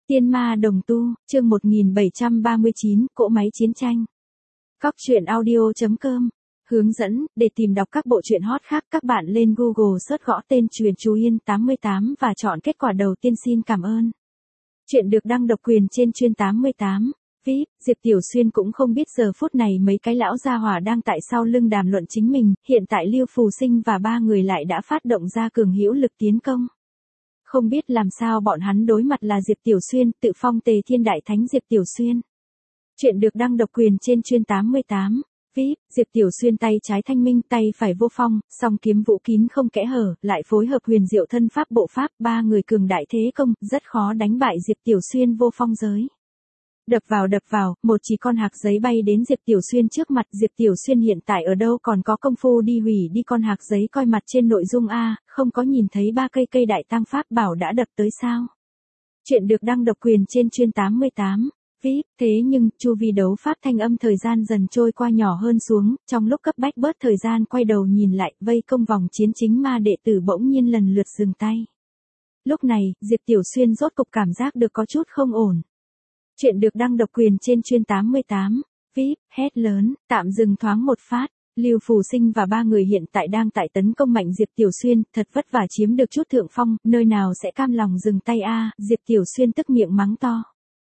Tiên ma đồng tu, chương 1739, cỗ máy chiến tranh. Cóc truyện audio.com. Hướng dẫn, để tìm đọc các bộ truyện hot khác các bạn lên Google search gõ tên Truyện Chú Yên 88 và chọn kết quả đầu tiên xin cảm ơn. Chuyện được đăng độc quyền trên Truyện 88. VIP, Diệp Tiểu Xuyên cũng không biết giờ phút này mấy cái lão gia hỏa đang tại sau lưng đàm luận chính mình, hiện tại Lưu Phù Sinh và ba người lại đã phát động ra cường hữu lực tiến công. Không biết làm sao bọn hắn đối mặt là Diệp Tiểu Xuyên, tự phong Tề Thiên Đại Thánh Diệp Tiểu Xuyên. Chuyện được đăng độc quyền trên Truyện 88. VIP, Diệp Tiểu Xuyên tay trái thanh minh, tay phải vô phong, song kiếm vũ kín không kẽ hở, lại phối hợp huyền diệu thân pháp bộ pháp, ba người cường đại thế công, rất khó đánh bại Diệp Tiểu Xuyên vô phong giới. Đập vào, một chỉ con hạc giấy bay đến Diệp Tiểu Xuyên trước mặt. Diệp Tiểu Xuyên hiện tại ở đâu còn có công phu đi hủy đi con hạc giấy coi mặt trên nội dung a, không có nhìn thấy ba cây đại tăng pháp bảo đã đập tới sao. Chuyện được đăng độc quyền trên Truyện 88. VIP, thế nhưng, chu vi đấu pháp thanh âm thời gian dần trôi qua nhỏ hơn xuống, trong lúc cấp bách bớt thời gian quay đầu nhìn lại, vây công vòng chiến chính ma đệ tử bỗng nhiên lần lượt dừng tay. Lúc này, Diệp Tiểu Xuyên rốt cục cảm giác được có chút không ổn. Chuyện được đăng độc quyền trên Truyện 88. VIP, hét lớn, tạm dừng thoáng một phát. Lưu Phù Sinh và ba người hiện tại đang tại tấn công mạnh Diệp Tiểu Xuyên, thật vất vả chiếm được chút thượng phong, nơi nào sẽ cam lòng dừng tay a, Diệp Tiểu Xuyên tức miệng mắng to.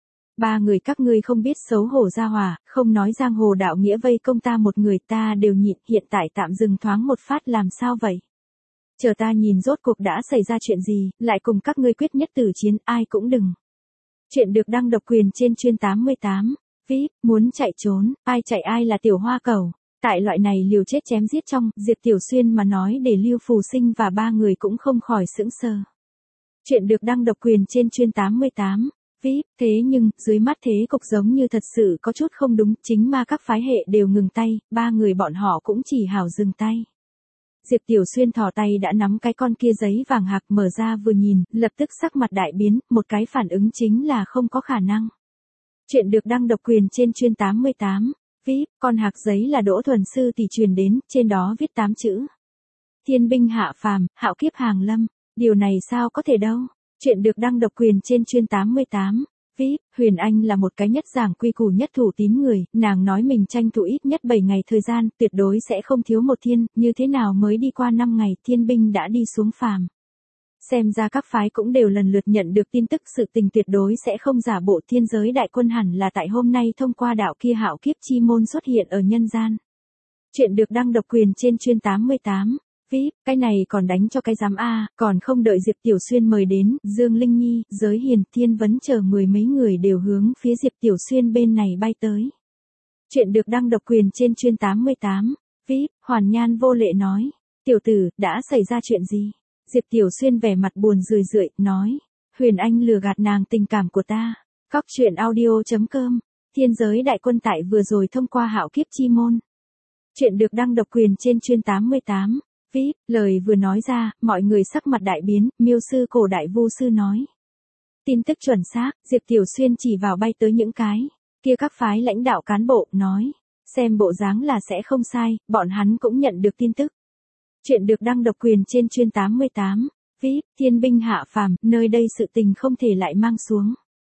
Ba người các ngươi không biết xấu hổ ra hỏa, không nói giang hồ đạo nghĩa vây công ta một người ta đều nhịn, hiện tại tạm dừng thoáng một phát làm sao vậy? Chờ ta nhìn rốt cuộc đã xảy ra chuyện gì, lại cùng các ngươi quyết nhất tử chiến, ai cũng đừng. Chuyện được đăng độc quyền trên Truyện 88. VIP, muốn chạy trốn, ai chạy ai là tiểu hoa cẩu. Tại loại này liều chết chém giết trong, Diệp Tiểu Xuyên mà nói để Lưu Phù Sinh và ba người cũng không khỏi sững sờ. Chuyện được đăng độc quyền trên Truyện 88. VIP, thế nhưng, dưới mắt thế cục giống như thật sự có chút không đúng, chính ma các phái hệ đều ngừng tay, ba người bọn họ cũng chỉ hảo dừng tay. Diệp Tiểu Xuyên thò tay đã nắm cái con kia giấy vàng hạc mở ra vừa nhìn, lập tức sắc mặt đại biến, một cái phản ứng chính là không có khả năng. Chuyện được đăng độc quyền trên Truyện 88. VIP, con hạc giấy là Đỗ Thuần Sư tỷ truyền đến, trên đó viết 8 chữ. Thiên binh hạ phàm, hạo kiếp hàng lâm. Điều này sao có thể đâu. Chuyện được đăng độc quyền trên Truyện 88. VIP, Huyền Anh là một cái nhất giảng quy củ nhất thủ tín người, nàng nói mình tranh thủ ít nhất 7 ngày thời gian, tuyệt đối sẽ không thiếu một thiên, như thế nào mới đi qua 5 ngày, thiên binh đã đi xuống phàm. Xem ra các phái cũng đều lần lượt nhận được tin tức sự tình tuyệt đối sẽ không giả bộ, thiên giới đại quân hẳn là tại hôm nay thông qua đạo kia hạo kiếp chi môn xuất hiện ở nhân gian. Chuyện được đăng độc quyền trên Truyện 88. VIP, cái này còn đánh cho cái giám a, còn không đợi Diệp Tiểu Xuyên mời đến, Dương Linh Nhi, Giới Hiền, Thiên Vấn chờ mười mấy người đều hướng phía Diệp Tiểu Xuyên bên này bay tới. Chuyện được đăng độc quyền trên Truyện 88. VIP, Hoàn Nhan vô lệ nói, tiểu tử, đã xảy ra chuyện gì? Diệp Tiểu Xuyên vẻ mặt buồn rười, nói, Huyền Anh lừa gạt nàng tình cảm của ta. Cóc truyện audio.com. Thiên giới đại quân tại vừa rồi thông qua hạo kiếp chi môn. Chuyện được đăng độc quyền trên Truyện 88. VIP, lời vừa nói ra, mọi người sắc mặt đại biến, Miêu sư cổ đại vu sư nói. Tin tức chuẩn xác, Diệp Tiểu Xuyên chỉ vào bay tới những cái kia các phái lãnh đạo cán bộ, nói, xem bộ dáng là sẽ không sai, bọn hắn cũng nhận được tin tức. Chuyện được đăng độc quyền trên Truyện 88. VIP, thiên binh hạ phàm, nơi đây sự tình không thể lại mang xuống.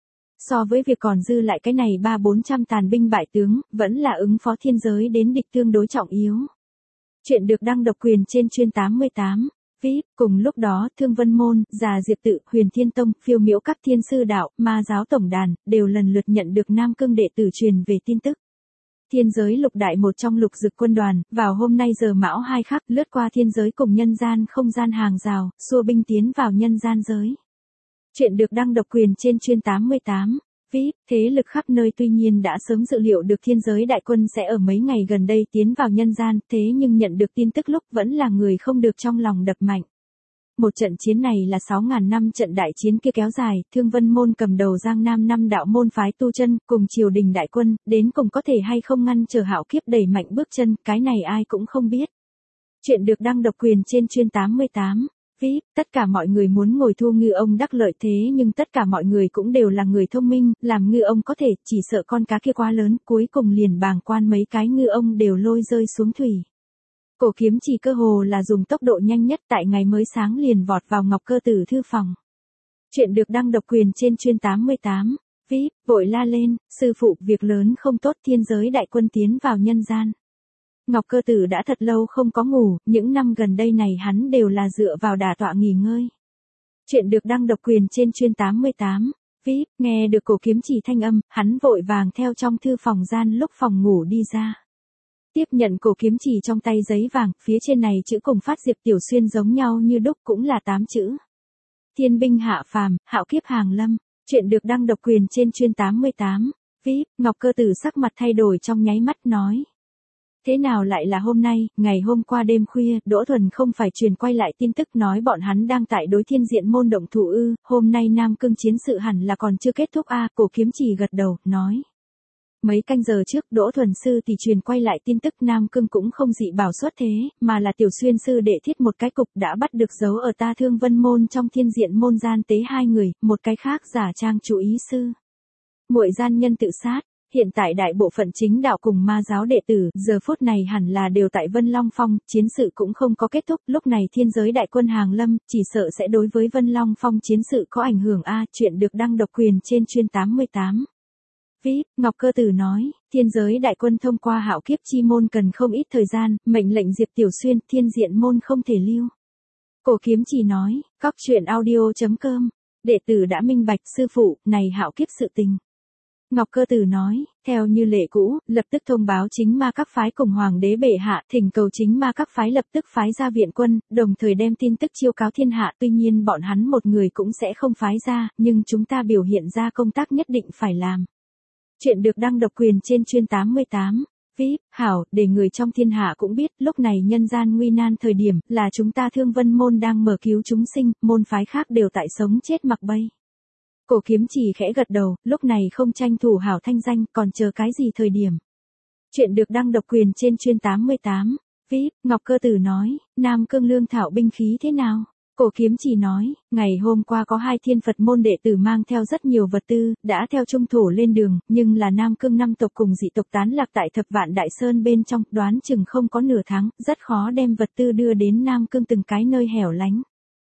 So với việc còn dư lại cái này 300-400 tàn binh bại tướng, vẫn là ứng phó thiên giới đến địch tương đối trọng yếu. Chuyện được đăng độc quyền trên Truyện 88. VIP, cùng lúc đó, Thương Vân Môn, Già Diệp Tự, Huyền Thiên Tông, Phiêu Miễu các thiên sư đạo, ma giáo tổng đàn, đều lần lượt nhận được Nam Cương đệ tử truyền về tin tức. Thiên giới lục đại một trong lục dực quân đoàn, vào hôm nay giờ mão 2 khắc lướt qua thiên giới cùng nhân gian không gian hàng rào, xua binh tiến vào nhân gian giới. Chuyện được đăng độc quyền trên Truyện 88. VIP, thế lực khắp nơi tuy nhiên đã sớm dự liệu được thiên giới đại quân sẽ ở mấy ngày gần đây tiến vào nhân gian, thế nhưng nhận được tin tức lúc vẫn là người không được trong lòng đập mạnh. Một trận chiến này là 6.000 năm trận đại chiến kia kéo dài, Thương Vân Môn cầm đầu Giang Nam 5 đạo môn phái tu chân, cùng triều đình đại quân, đến cùng có thể hay không ngăn trở hạo kiếp đẩy mạnh bước chân, cái này ai cũng không biết. Chuyện được đăng độc quyền trên Truyện 88. VIP, tất cả mọi người muốn ngồi thu ngư ông đắc lợi thế nhưng tất cả mọi người cũng đều là người thông minh, làm ngư ông có thể, chỉ sợ con cá kia quá lớn, cuối cùng liền bàng quan mấy cái ngư ông đều lôi rơi xuống thủy. Cổ kiếm chỉ cơ hồ là dùng tốc độ nhanh nhất tại ngày mới sáng liền vọt vào Ngọc Cơ Tử thư phòng. Chuyện được đăng độc quyền trên chuyên 88. VIP, vội la lên, sư phụ, việc lớn không tốt, thiên giới đại quân tiến vào nhân gian. Ngọc Cơ Tử đã thật lâu không có ngủ, những năm gần đây này hắn đều là dựa vào đả tọa nghỉ ngơi. Chuyện được đăng độc quyền trên chuyên 88. VIP, nghe được cổ kiếm chỉ thanh âm, hắn vội vàng theo trong thư phòng gian lúc phòng ngủ đi ra. Tiếp nhận cổ kiếm chỉ trong tay giấy vàng, phía trên này chữ cùng phát Diệp Tiểu Xuyên giống nhau như đúc, cũng là 8 chữ. Thiên binh hạ phàm, hạo kiếp hàng lâm. Chuyện được đăng độc quyền trên chuyên 88. VIP, Ngọc Cơ Tử sắc mặt thay đổi trong nháy mắt nói. Thế nào lại là hôm nay, ngày hôm qua đêm khuya, Đỗ Thuần không phải truyền quay lại tin tức nói bọn hắn đang tại đối thiên diện môn động thủ ư, hôm nay Nam Cương chiến sự hẳn là còn chưa kết thúc a. Cổ kiếm chỉ gật đầu, nói. Mấy canh giờ trước Đỗ Thuần sư thì truyền quay lại tin tức Nam Cương cũng không dị bảo xuất thế, mà là Tiểu Xuyên sư đệ thiết một cái cục đã bắt được giấu ở ta Thương Vân môn trong thiên diện môn gian tế 2 người, một cái khác giả trang chú ý sư. Muội gian nhân tự sát. Hiện tại đại bộ phận chính đạo cùng ma giáo đệ tử, giờ phút này hẳn là đều tại Vân Long Phong, chiến sự cũng không có kết thúc, lúc này thiên giới đại quân hàng lâm, chỉ sợ sẽ đối với Vân Long Phong chiến sự có ảnh hưởng a. Chuyện được đăng độc quyền trên chuyên 88. VIP, Ngọc Cơ Tử nói, thiên giới đại quân thông qua hạo kiếp chi môn cần không ít thời gian, mệnh lệnh Diệp Tiểu Xuyên, thiên diện môn không thể lưu. Cổ kiếm chỉ nói, cóc truyện audio.com, đệ tử đã minh bạch sư phụ, này hạo kiếp sự tình. Ngọc Cơ Tử nói, theo như lệ cũ, lập tức thông báo chính ma các phái cùng hoàng đế bệ hạ, thỉnh cầu chính ma các phái lập tức phái ra viện quân, đồng thời đem tin tức chiêu cáo thiên hạ, tuy nhiên bọn hắn một người cũng sẽ không phái ra, nhưng chúng ta biểu hiện ra công tác nhất định phải làm. Chuyện được đăng độc quyền trên chuyên 88. VIP, hảo, để người trong thiên hạ cũng biết, lúc này nhân gian nguy nan thời điểm, là chúng ta Thương Vân môn đang mở cứu chúng sinh, môn phái khác đều tại sống chết mặc bay. Cổ kiếm chỉ khẽ gật đầu, lúc này không tranh thủ hảo thanh danh, còn chờ cái gì thời điểm. Chuyện được đăng độc quyền trên chuyên 88. VIP, Ngọc Cơ Tử nói, Nam Cương lương thảo binh khí thế nào? Cổ kiếm chỉ nói, ngày hôm qua có 2 thiên Phật môn đệ tử mang theo rất nhiều vật tư, đã theo trung thổ lên đường, nhưng là Nam Cương 5 tộc cùng dị tộc tán lạc tại Thập Vạn Đại Sơn bên trong, đoán chừng không có nửa tháng, rất khó đem vật tư đưa đến Nam Cương từng cái nơi hẻo lánh.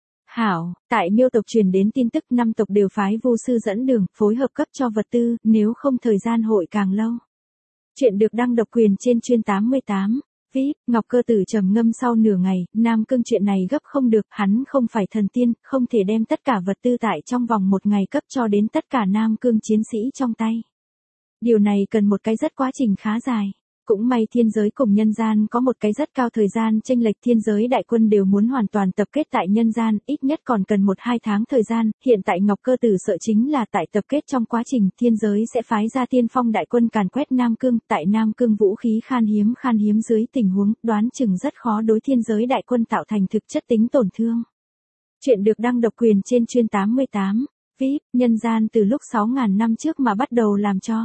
Hảo, tại Miêu tộc truyền đến tin tức 5 tộc đều phái vu sư dẫn đường, phối hợp cấp cho vật tư, nếu không thời gian hội càng lâu. Chuyện được đăng độc quyền trên chuyên 88. VIP, Ngọc Cơ Tử trầm ngâm sau nửa ngày, Nam Cương chuyện này gấp không được, hắn không phải thần tiên, không thể đem tất cả vật tư tại trong vòng 1 ngày cấp cho đến tất cả Nam Cương chiến sĩ trong tay. Điều này cần một cái rất quá trình khá dài. Cũng may thiên giới cùng nhân gian có một cái rất cao thời gian chênh lệch, thiên giới đại quân đều muốn hoàn toàn tập kết tại nhân gian, ít nhất còn cần 1-2 tháng thời gian, hiện tại Ngọc Cơ Tử sợ chính là tại tập kết trong quá trình, thiên giới sẽ phái ra tiên phong đại quân càn quét Nam Cương, tại Nam Cương vũ khí khan hiếm dưới tình huống, đoán chừng rất khó đối thiên giới đại quân tạo thành thực chất tính tổn thương. Chuyện được đăng độc quyền trên chuyên 88. VIP, nhân gian từ lúc 6.000 năm trước mà bắt đầu làm cho.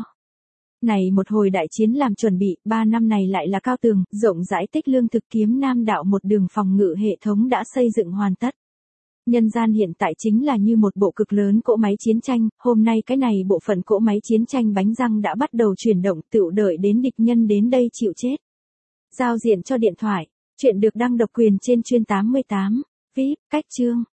Này một hồi đại chiến làm chuẩn bị, 3 năm này lại là cao tường, rộng rãi tích lương thực, kiếm nam đạo một đường phòng ngự hệ thống đã xây dựng hoàn tất. Nhân gian hiện tại chính là như một bộ cực lớn cỗ máy chiến tranh, hôm nay cái này bộ phận cỗ máy chiến tranh bánh răng đã bắt đầu chuyển động, tựu đợi đến địch nhân đến đây chịu chết. Giao diện cho điện thoại, chuyện được đăng độc quyền trên chuyên 88. VIP, cách chương.